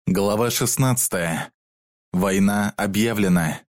Глава 16. Война объявлена.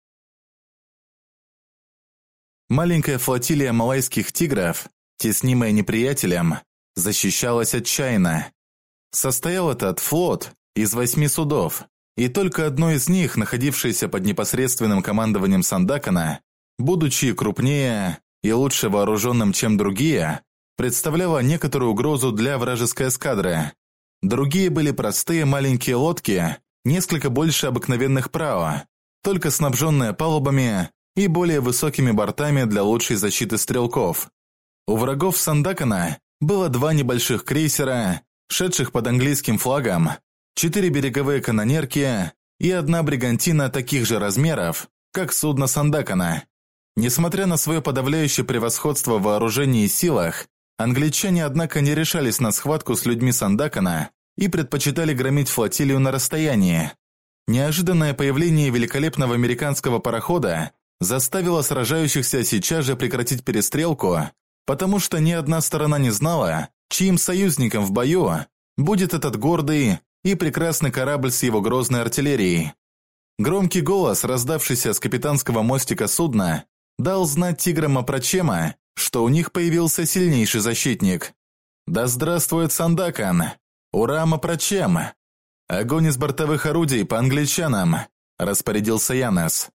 Маленькая флотилия малайских тигров, теснимая неприятелем, защищалась отчаянно. Состоял этот флот из 8 судов, и только одно из них, находившееся под непосредственным командованием Сандакана, будучи крупнее и лучше вооруженным, чем другие, представляло некоторую угрозу для вражеской эскадры. Другие были простые маленькие лодки, несколько больше обыкновенных прао, только снабженные палубами и более высокими бортами для лучшей защиты стрелков. У врагов Сандакана было 2 небольших крейсера, шедших под английским флагом, 4 береговые канонерки и 1 бригантина таких же размеров, как судно Сандакана. Несмотря на свое подавляющее превосходство в вооружении и силах, англичане, однако, не решались на схватку с людьми Сандакана и предпочитали громить флотилию на расстоянии. Неожиданное появление великолепного американского парохода заставило сражающихся сейчас же прекратить перестрелку, потому что ни одна сторона не знала, чьим союзником в бою будет этот гордый и прекрасный корабль с его грозной артиллерией. Громкий голос, раздавшийся с капитанского мостика судна, дал знать тиграм Апрачема, что у них появился сильнейший защитник. «Да здравствует Сандакан! Ура, Апрачем! Огонь из бортовых орудий по англичанам!» – распорядился Янес.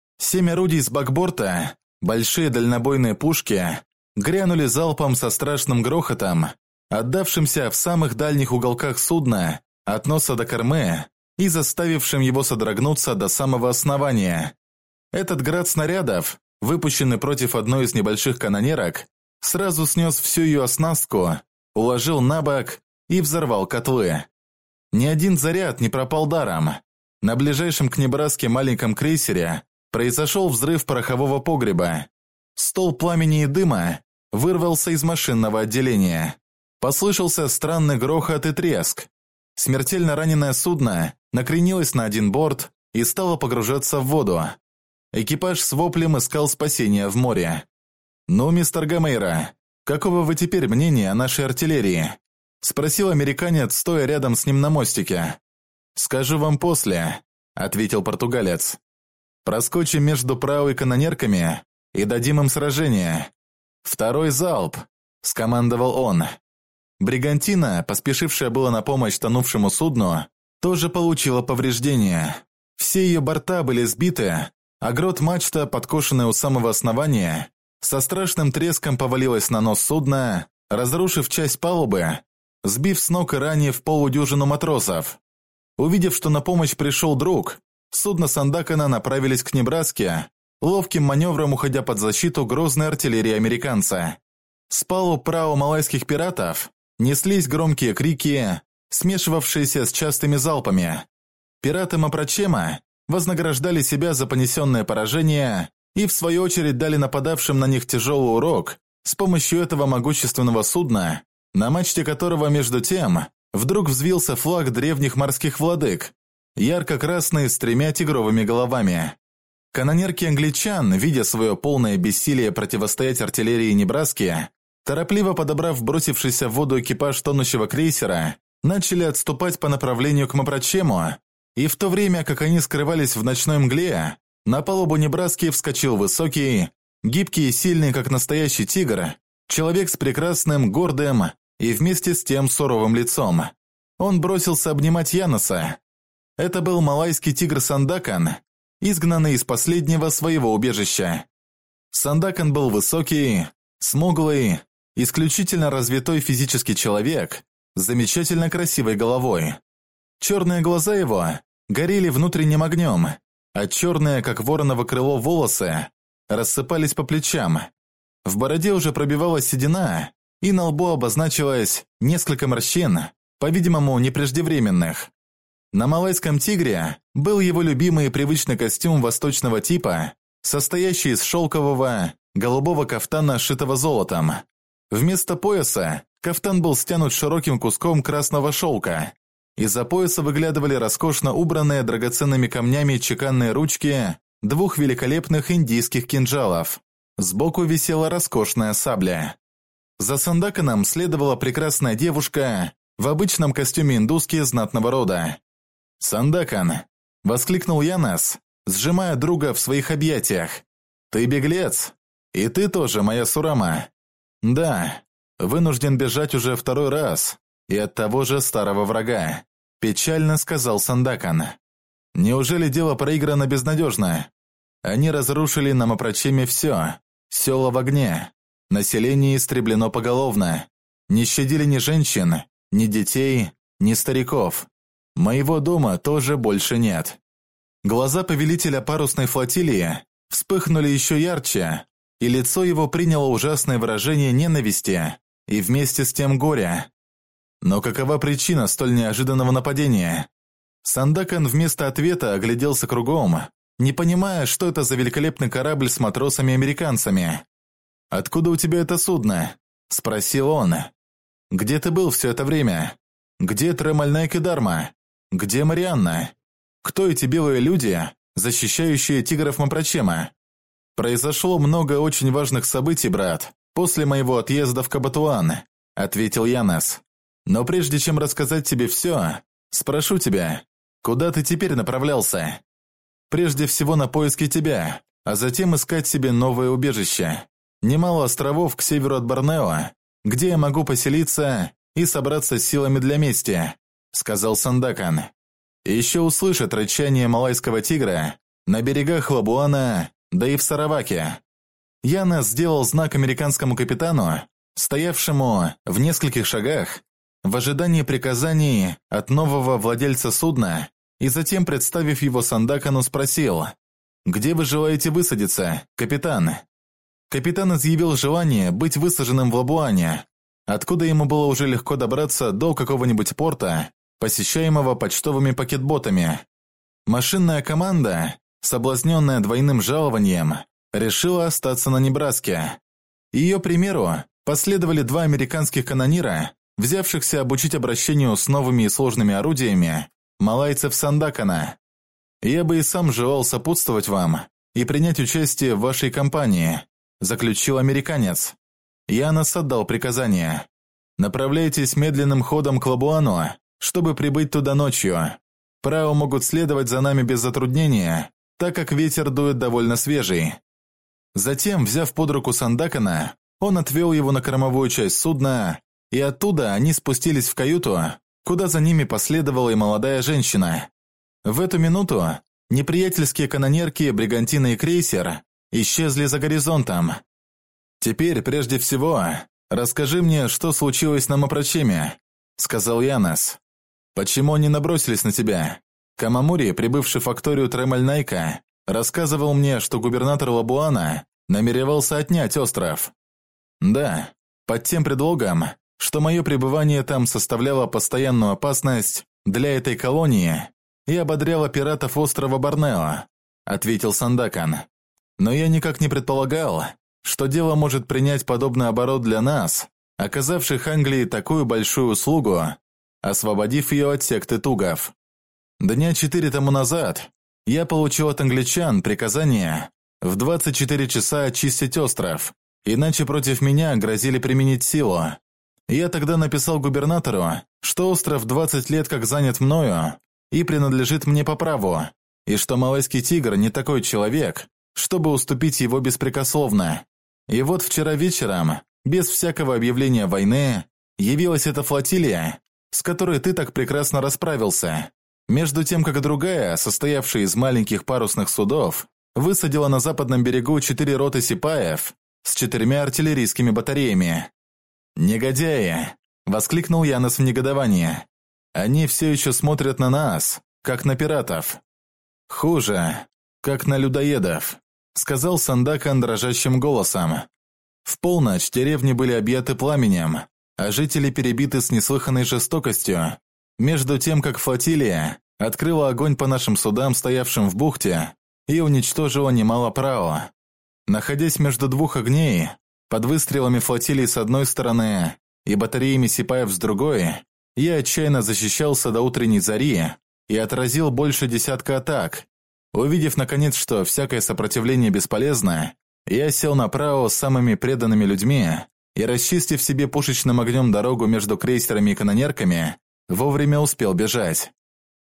7 орудий с бакборта, большие дальнобойные пушки, грянули залпом со страшным грохотом, отдавшимся в самых дальних уголках судна, от носа до кормы, и заставившим его содрогнуться до самого основания. Этот град снарядов, выпущенный против одной из небольших канонерок, сразу снес всю ее оснастку, уложил на бок и взорвал котлы. Ни один заряд не пропал даром. На ближайшем к Небраске маленьком крейсере произошел взрыв порохового погреба. Столб пламени и дыма вырвался из машинного отделения. Послышался странный грохот и треск. Смертельно раненое судно накренилось на один борт и стало погружаться в воду. Экипаж с воплем искал спасения в море. «Ну, мистер Гамейра, какого вы теперь мнения о нашей артиллерии?» – спросил американец, стоя рядом с ним на мостике. «Скажу вам после», – ответил португалец. «Проскочим между прао и канонерками и дадим им сражение. Второй залп», – скомандовал он. Бригантина, поспешившая было на помощь тонувшему судну, тоже получила повреждения. Все ее борта были сбиты, а грот-мачта, подкошенная у самого основания, со страшным треском повалилась на нос судна, разрушив часть палубы, сбив с ног и ранив полудюжину матросов. Увидев, что на помощь пришел друг, судно Сандакана направились к Небраске, ловким маневром уходя под защиту грозной артиллерии американца. С палуб прао малайских пиратов неслись громкие крики, смешивавшиеся с частыми залпами. Пираты Апрачема вознаграждали себя за понесенное поражение и, в свою очередь, дали нападавшим на них тяжелый урок с помощью этого могущественного судна, на мачте которого, между тем, вдруг взвился флаг древних морских владык, ярко-красный с 3 тигровыми головами. Канонерки англичан, видя свое полное бессилие противостоять артиллерии Небраски, торопливо подобрав бросившийся в воду экипаж тонущего крейсера, начали отступать по направлению к Апрачему, и в то время, как они скрывались в ночной мгле, на палубу Небраски вскочил высокий, гибкий и сильный, как настоящий тигр, человек с прекрасным, гордым и вместе с тем суровым лицом. Он бросился обнимать Янеса. Это был малайский тигр Сандакан, изгнанный из последнего своего убежища. Сандакан был высокий, смуглый, исключительно развитой физический человек с замечательно красивой головой. Черные глаза его горели внутренним огнем, а черные, как вороново крыло, волосы рассыпались по плечам. В бороде уже пробивалась седина, и на лбу обозначилось несколько морщин, по-видимому, непреждевременных. На малайском тигре был его любимый и привычный костюм восточного типа, состоящий из шелкового, голубого кафтана, сшитого золотом. Вместо пояса кафтан был стянут широким куском красного шелка. Из-за пояса выглядывали роскошно убранные драгоценными камнями чеканные ручки 2 великолепных индийских кинжалов. Сбоку висела роскошная сабля. За Сандаканом следовала прекрасная девушка в обычном костюме индуски знатного рода. «Сандакан!» – воскликнул Янес, сжимая друга в своих объятиях. «Ты беглец! И ты тоже, моя Сурама!» «Да, вынужден бежать уже второй раз, и от того же старого врага», – печально сказал Сандакан. «Неужели дело проиграно безнадежно? Они разрушили на Мапрачеме все, села в огне, население истреблено поголовно, не щадили ни женщин, ни детей, ни стариков. Моего дома тоже больше нет». Глаза повелителя парусной флотилии вспыхнули еще ярче, и лицо его приняло ужасное выражение ненависти и вместе с тем горя. Но какова причина столь неожиданного нападения? Сандакан вместо ответа огляделся кругом, не понимая, что это за великолепный корабль с матросами-американцами. «Откуда у тебя это судно?» – спросил он. «Где ты был все это время? Где Тремальнайк и Дарма? Где Марианна? Кто эти белые люди, защищающие тигров Мапрачема? Произошло много очень важных событий, брат, после моего отъезда в Кабатуан», – ответил Янес. «Но прежде чем рассказать тебе все, спрошу тебя, куда ты теперь направлялся? Прежде всего на поиски тебя, а затем искать себе новое убежище. Немало островов к северу от Борнео, где я могу поселиться и собраться с силами для мести», – сказал Сандакан. «И еще услышат рычание малайского тигра на берегах Лабуана, да и в Сараваке». Янес сделал знак американскому капитану, стоявшему в нескольких шагах, в ожидании приказаний от нового владельца судна, и затем, представив его Сандакану, спросил: «Где вы желаете высадиться, капитан?» Капитан изъявил желание быть высаженным в Лабуане, откуда ему было уже легко добраться до какого-нибудь порта, посещаемого почтовыми пакетботами. Машинная команда, соблазненная двойным жалованием, решила остаться на Небраске. Ее примеру последовали два американских канонира, взявшихся обучить обращению с новыми и сложными орудиями малайцев Сандакана. «Я бы и сам желал сопутствовать вам и принять участие в вашей кампании», заключил американец. Янес отдал приказание: «Направляйтесь медленным ходом к Лабуану, чтобы прибыть туда ночью. Прао могут следовать за нами без затруднения, так как ветер дует довольно свежий». Затем, взяв под руку Сандакана, он отвел его на кормовую часть судна, и оттуда они спустились в каюту, куда за ними последовала и молодая женщина. В эту минуту неприятельские канонерки, бригантина и крейсер исчезли за горизонтом. «Теперь, прежде всего, расскажи мне, что случилось на Мапрачеме», — сказал Янес. «Почему они набросились на тебя? Камамури, прибывший в факторию Тремальнайка, рассказывал мне, что губернатор Лабуана намеревался отнять остров. Да, под тем предлогом, что мое пребывание там составляло постоянную опасность для этой колонии и ободряло пиратов острова Борнео», — ответил Сандакан. «Но я никак не предполагал, что дело может принять подобный оборот для нас, оказавших Англии такую большую услугу, освободив ее от секты тугов. Дня 4 тому назад я получил от англичан приказание в 24 часа очистить остров, иначе против меня грозили применить силу. Я тогда написал губернатору, что остров 20 лет как занят мною и принадлежит мне по праву, и что малайский тигр не такой человек, чтобы уступить его беспрекословно. И вот вчера вечером, без всякого объявления войны, явилась эта флотилия, с которой ты так прекрасно расправился, между тем как другая, состоявшая из маленьких парусных судов, высадила на западном берегу 4 роты сипаев с 4 артиллерийскими батареями. «Негодяи!» – воскликнул Янес в негодовании. «Они все еще смотрят на нас, как на пиратов. Хуже, как на людоедов», – сказал Сандакан дрожащим голосом. В полночь деревни были объяты пламенем, а жители перебиты с неслыханной жестокостью, между тем как флотилия открыла огонь по нашим судам, стоявшим в бухте, и уничтожила немало прао. Находясь между двух огней, под выстрелами флотилии с одной стороны и батареями сипаев с другой, я отчаянно защищался до утренней зари и отразил больше десятка атак. Увидев, наконец, что всякое сопротивление бесполезно, я сел на прао с самыми преданными людьми и, расчистив себе пушечным огнем дорогу между крейсерами и канонерками, вовремя успел бежать.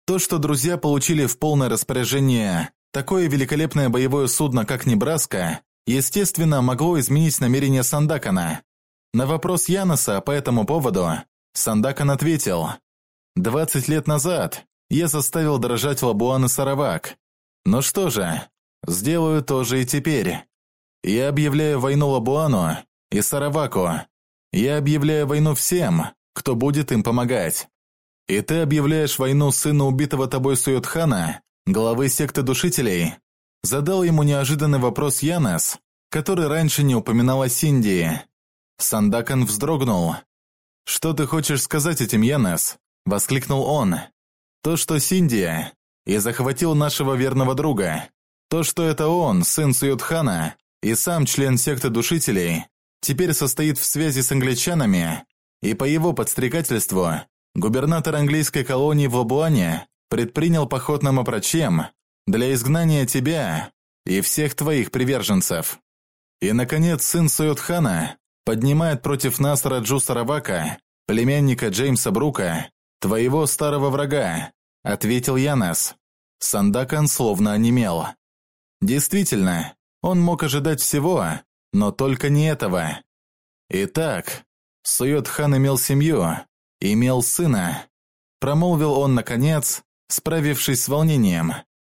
То, что друзья получили в полное распоряжение такое великолепное боевое судно, как Небраска, естественно, могло изменить намерения Сандакана. На вопрос Яноса по этому поводу Сандакан ответил: «20 лет назад я заставил дрожать Лабуан и Саравак. Ну что же, сделаю то же и теперь. Я объявляю войну Лабуану и Сараваку. Я объявляю войну всем, кто будет им помогать. И ты объявляешь войну сыну убитого тобой Суйотхана, главы секты душителей?» Задал ему неожиданный вопрос Янос, который раньше не упоминал о Синдии. Сандакан вздрогнул. «Что ты хочешь сказать этим, Янос?» – воскликнул он. «То, что Синдия и захватил нашего верного друга. То, что это он, сын Суйотхана, и сам член секты душителей, теперь состоит в связи с англичанами, и по его подстрекательству губернатор английской колонии в Лабуане предпринял поход на Мапрачем для изгнания тебя и всех твоих приверженцев. И, наконец, сын Суйотхана поднимает против нас Раджу Саравака, племянника Джеймса Брука, твоего старого врага», — ответил Янос. Сандакан словно онемел. Действительно, он мог ожидать всего, но только не этого. «Итак, Суйотхан имел семью, имел сына», — промолвил он наконец, справившись с волнением.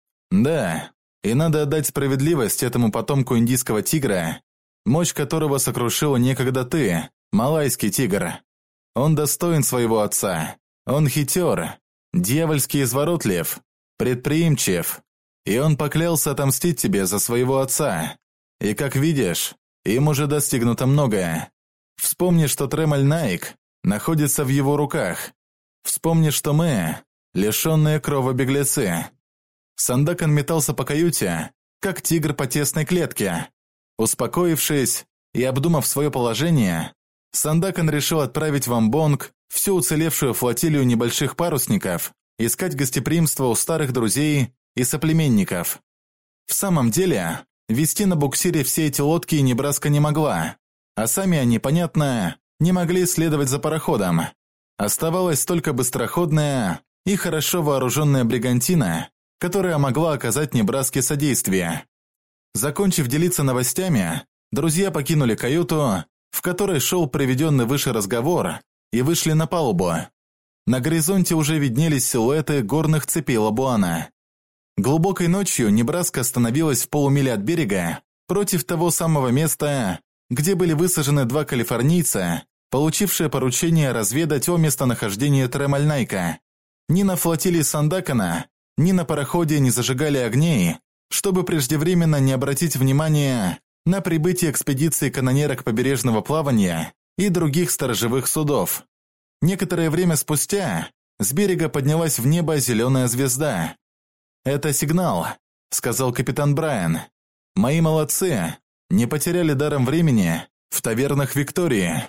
«Да, и надо отдать справедливость этому потомку индийского тигра, мощь которого сокрушила некогда ты, малайский тигр. Он достоин своего отца, он хитер, дьявольски изворотлив, предприимчив, и он поклялся отомстить тебе за своего отца. И, как видишь, им уже достигнуто многое. Вспомни, что Тремаль Найк находится в его руках. Вспомни, что мы – лишенные крова беглецы». Сандакан метался по каюте, как тигр по тесной клетке. Успокоившись и обдумав свое положение, Сандакан решил отправить в Амбонг всю уцелевшую флотилию небольших парусников искать гостеприимство у старых друзей и соплеменников. В самом деле, вести на буксире все эти лодки Небраска не могла, а сами они, понятно, не могли следовать за пароходом. Оставалась только быстроходная и хорошо вооруженная бригантина, которая могла оказать Небраске содействие. Закончив делиться новостями, друзья покинули каюту, в которой шел приведенный выше разговор, и вышли на палубу. На горизонте уже виднелись силуэты горных цепей Лабуана. Глубокой ночью Небраска остановилась в полумиле от берега, против того самого места, где были высажены два калифорнийца, получившие поручение разведать о местонахождении Тремаль Найка. Ни на флотилии Сандакана, ни на пароходе не зажигали огней, чтобы преждевременно не обратить внимания на прибытие экспедиции канонерок побережного плавания и других сторожевых судов. Некоторое время спустя с берега поднялась в небо зеленая звезда. «Это сигнал», — сказал капитан Брайан. «Мои молодцы не потеряли даром времени в тавернах Виктории».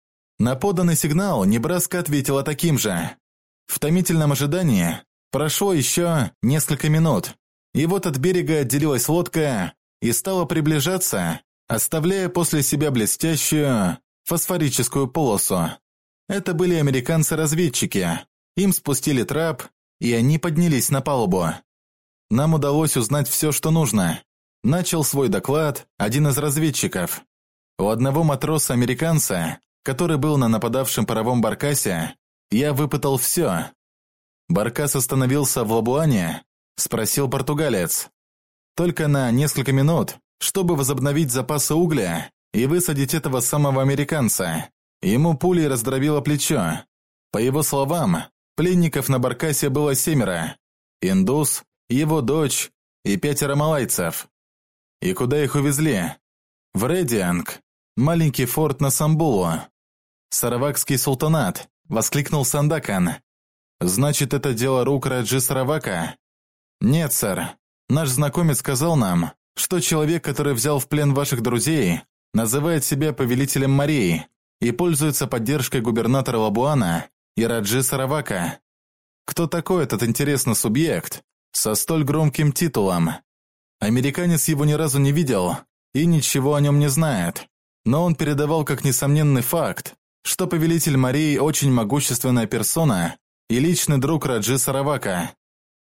На поданный сигнал Небраска ответила таким же. В томительном ожидании прошло еще несколько минут, и вот от берега отделилась лодка и стала приближаться, оставляя после себя блестящую фосфорическую полосу. Это были американцы-разведчики. Им спустили трап, и они поднялись на палубу. Нам удалось узнать все, что нужно. Начал свой доклад один из разведчиков. У одного матроса-американца, который был на нападавшем паровом баркасе, я выпытал все. «Баркас остановился в Лабуане?» – спросил португалец. «Только на несколько минут, чтобы возобновить запасы угля и высадить этого самого американца. Ему пулей раздробило плечо. По его словам, пленников на баркасе было 7. Индус, его дочь и 5 малайцев. И куда их увезли? В Редианг, маленький форт на Самбулу. Саравакский султанат», – воскликнул Сандакан. «Значит, это дело рук Раджи Саравака?» «Нет, сэр. Наш знакомец сказал нам, что человек, который взял в плен ваших друзей, называет себя повелителем морей и пользуется поддержкой губернатора Лабуана и Раджи Саравака. Кто такой этот интересный субъект со столь громким титулом? Американец его ни разу не видел и ничего о нем не знает, но он передавал как несомненный факт, что повелитель морей очень могущественная персона и личный друг Раджи Саравака.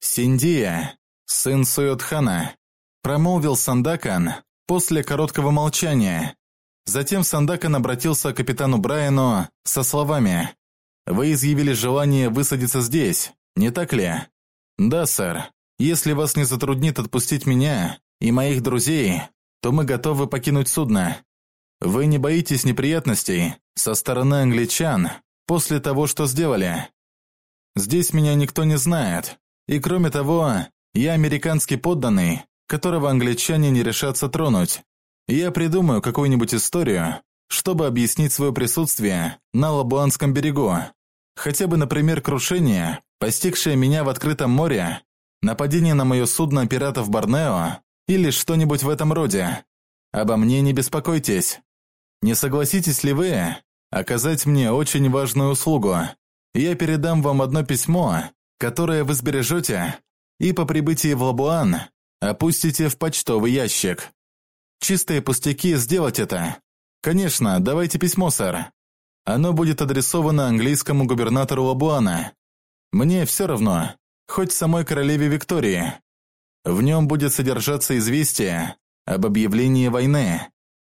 «Синдия, сын Суйотхана», – промолвил Сандакан после короткого молчания. Затем Сандакан обратился к капитану Брайану со словами: «Вы изъявили желание высадиться здесь, не так ли?» «Да, сэр. Если вас не затруднит отпустить меня и моих друзей, то мы готовы покинуть судно. Вы не боитесь неприятностей со стороны англичан после того, что сделали? Здесь меня никто не знает, и кроме того, я американский подданный, которого англичане не решатся тронуть. Я придумаю какую-нибудь историю, чтобы объяснить свое присутствие на Лабуанском берегу. Хотя бы, например, крушение, постигшее меня в открытом море, нападение на мое судно пиратов Борнео или что-нибудь в этом роде. Обо мне не беспокойтесь. Не согласитесь ли вы оказать мне очень важную услугу? Я передам вам одно письмо, которое вы сбережете, и по прибытии в Лабуан опустите в почтовый ящик. Чистые пустяки сделать это. Конечно, давайте письмо, сэр. Оно будет адресовано английскому губернатору Лабуана. Мне все равно, хоть самой королеве Виктории. В нем будет содержаться известие об объявлении войны.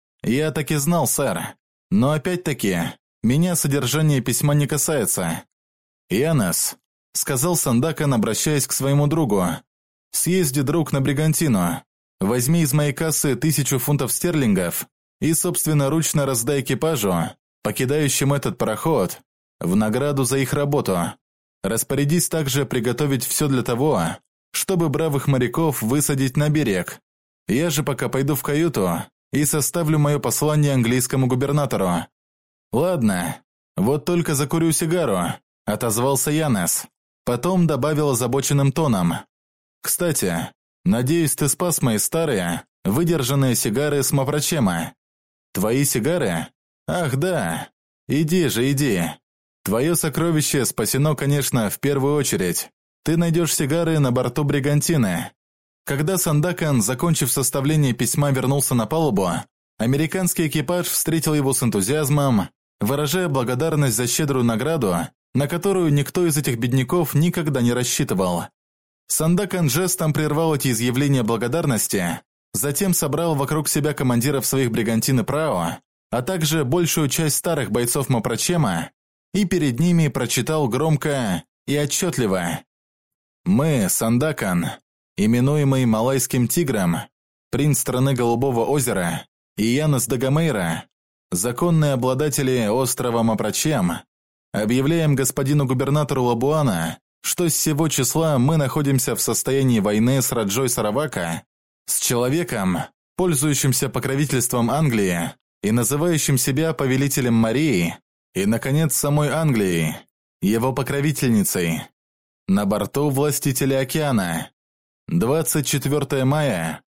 Я так и знал, сэр. Но опять-таки, меня содержание письма не касается. «Янес», — сказал Сандакан, обращаясь к своему другу, — «съезди, друг, на Бригантину. Возьми из моей кассы 1000 фунтов стерлингов и собственноручно раздай экипажу, покидающим этот пароход, в награду за их работу. Распорядись также приготовить все для того, чтобы бравых моряков высадить на берег. Я же пока пойду в каюту и составлю мое послание английскому губернатору». «Ладно, вот только закурю сигару», — отозвался Янес. Потом добавил озабоченным тоном: «Кстати, надеюсь, ты спас мои старые, выдержанные сигары с Маврачема. Твои сигары? Ах, да. Иди же, иди. Твое сокровище спасено, конечно, в первую очередь. Ты найдешь сигары на борту Бригантины». Когда Сандакан, закончив составление письма, вернулся на палубу, американский экипаж встретил его с энтузиазмом, выражая благодарность за щедрую награду, на которую никто из этих бедняков никогда не рассчитывал. Сандакан жестом прервал эти изъявления благодарности, затем собрал вокруг себя командиров своих бригантин и прао, а также большую часть старых бойцов Мапрачема, и перед ними прочитал громко и отчетливо: «Мы, Сандакан, именуемый Малайским тигром, принц страны Голубого озера и Янес Дагомейра, законные обладатели острова Мапрачем, объявляем господину губернатору Лабуана, что с сего числа мы находимся в состоянии войны с Раджой Саравака, с человеком, пользующимся покровительством Англии и называющим себя повелителем морей, и, наконец, самой Англии, его покровительницей. На борту властителя океана. 24 мая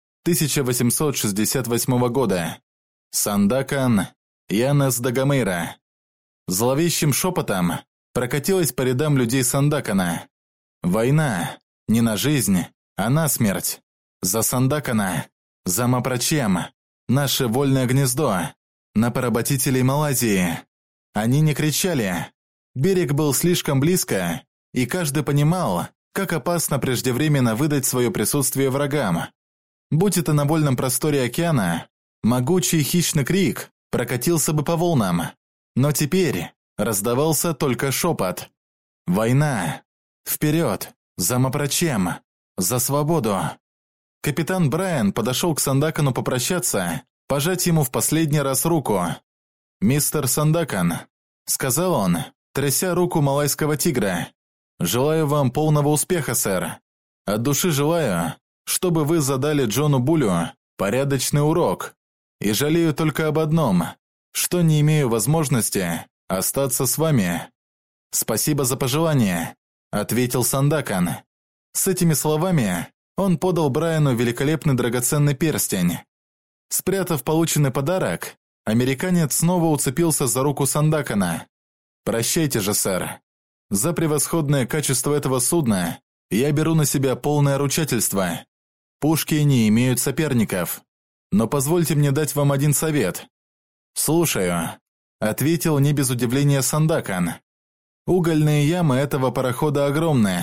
1868 года. Сандакан, Янес Дагомейра». Зловещим шепотом прокатилась по рядам людей Сандакана. «Война, не на жизнь, а на смерть. За Сандакана, за Мапрачем, наше вольное гнездо, на поработителей Малайзии». Они не кричали. Берег был слишком близко, и каждый понимал, как опасно преждевременно выдать свое присутствие врагам. Будь это на вольном просторе океана, могучий хищный крик прокатился бы по волнам. Но теперь раздавался только шепот. «Война! Вперед! За Мапрачем! За свободу!» Капитан Брайан подошел к Сандакану попрощаться, пожать ему в последний раз руку. «Мистер Сандакан», — сказал он, тряся руку малайского тигра, — «желаю вам полного успеха, сэр. От души желаю, чтобы вы задали Джону Булю порядочный урок. И жалею только об одном, что не имею возможности остаться с вами». «Спасибо за пожелание», — ответил Сандакан. С этими словами он подал Брайану великолепный драгоценный перстень. Спрятав полученный подарок, американец снова уцепился за руку Сандакана. «Прощайте же, сэр. За превосходное качество этого судна я беру на себя полное ручательство. Пушки не имеют соперников. Но позвольте мне дать вам один совет». «Слушаю», — ответил не без удивления Сандакан. «Угольные ямы этого парохода огромны.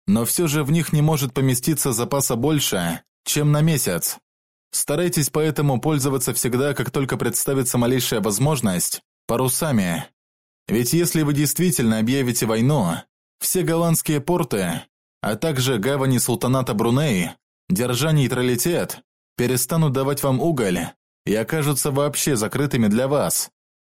но все же в них не может поместиться запаса больше, чем на месяц. Старайтесь поэтому пользоваться всегда, как только представится малейшая возможность, парусами. Ведь если вы действительно объявите войну, все голландские порты, а также гавани султаната Бруней, держа нейтралитет, перестанут давать вам уголь и окажутся вообще закрытыми для вас.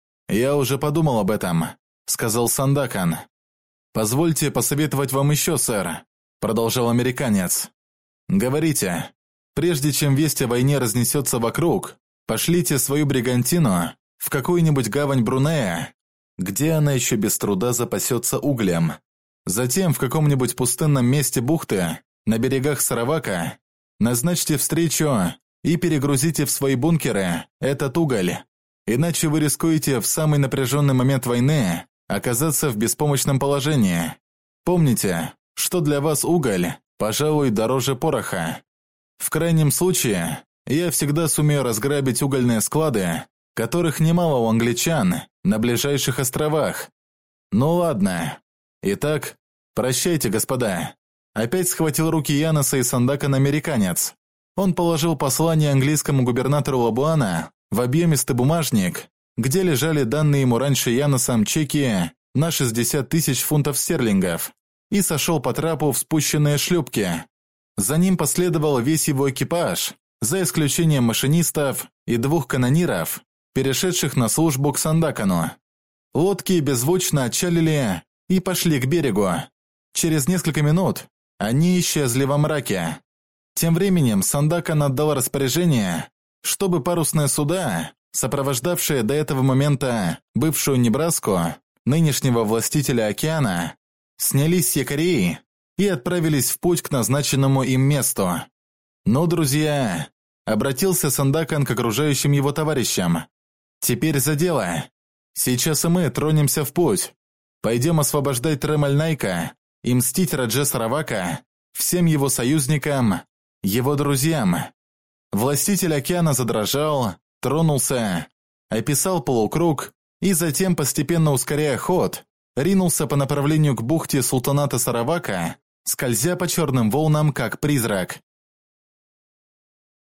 «Я уже подумал об этом», — сказал Сандакан. «Позвольте посоветовать вам еще, сэр», — продолжал американец. «Говорите, прежде чем весть о войне разнесется вокруг, пошлите свою бригантину в какую-нибудь гавань Брунея, где она еще без труда запасется углем. Затем в каком-нибудь пустынном месте бухты, на берегах Саравака, назначьте встречу и перегрузите в свои бункеры этот уголь. Иначе вы рискуете в самый напряженный момент войны оказаться в беспомощном положении. Помните, что для вас уголь, пожалуй, дороже пороха. В крайнем случае, я всегда сумею разграбить угольные склады, которых немало у англичан на ближайших островах. Ну ладно. Итак, прощайте, господа». Опять схватил руки Яноса и Сандакана американец. Он положил послание английскому губернатору Лабуана в объемистый бумажник, где лежали данные ему раньше Яносом чеки на 60 тысяч фунтов стерлингов, и сошел по трапу в спущенные шлюпки. За ним последовал весь его экипаж, за исключением машинистов и 2 канониров, перешедших на службу к Сандакану. Лодки беззвучно отчалили и пошли к берегу. Через несколько минут они исчезли во мраке. Тем временем Сандакан отдал распоряжение, чтобы парусные суда, сопровождавшие до этого момента бывшую Небраску, нынешнего властителя океана, снялись с якорей и отправились в путь к назначенному им месту. «Ну, друзья», — обратился Сандакан к окружающим его товарищам, — «теперь за дело. Сейчас и мы тронемся в путь. Пойдем освобождать Тремаль-Найка и мстить Радже Саравака, всем его союзникам, его друзьям». Властитель океана задрожал, тронулся, описал полукруг и затем, постепенно ускоряя ход, ринулся по направлению к бухте султаната Саравака, скользя по черным волнам, как призрак.